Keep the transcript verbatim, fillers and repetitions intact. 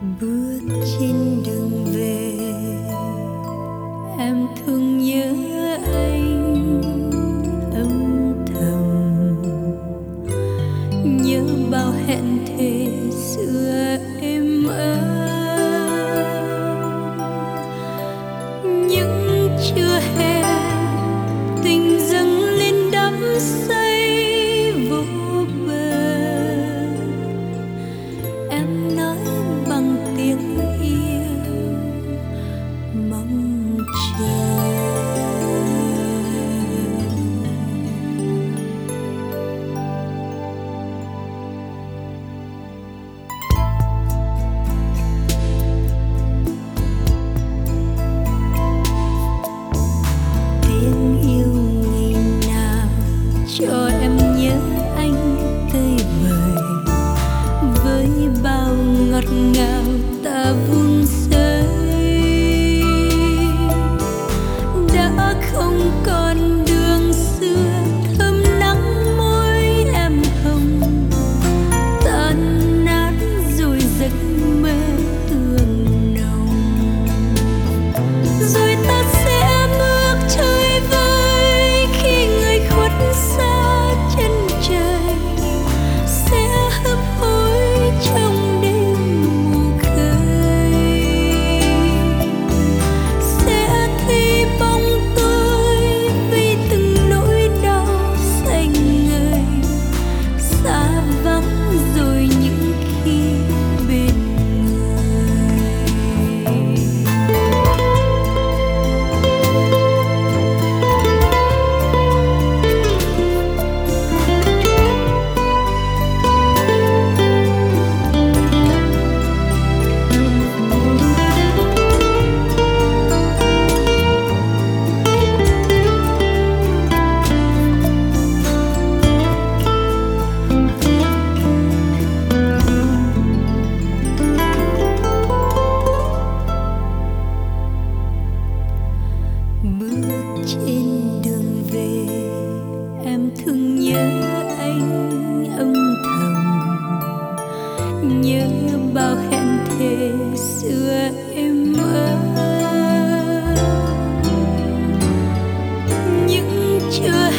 Bước trên đường về em thương nhớ anh âm thầm, nhớ bao hẹn thề xưa em ơi. Nhưng chưa hè tình dâng lên đắm say vô bờ, em nói bằng tiếng yêu mong chờ. Tiếng yêu ngày nào cho em nhớ anh tươi vời, với bao ngọt ngào ta vun xây. Đã không còn đường xưa thơm nắng môi em hồng, tan nát rồi giấc mơ tương nồng. Rồi ta sẽ bước chơi vơi khi người khuất xa chân trời, sẽ hấp hối trong đêm mù khơi, sẽ thấy bóng tôi vì từng nỗi đau xanh ngời, xa vắng rồi những khi bên người. Bước trên đường về em thương nhớ anh âm thầm, nhớ bao hẹn thề xưa em ơi. Nhưng chưa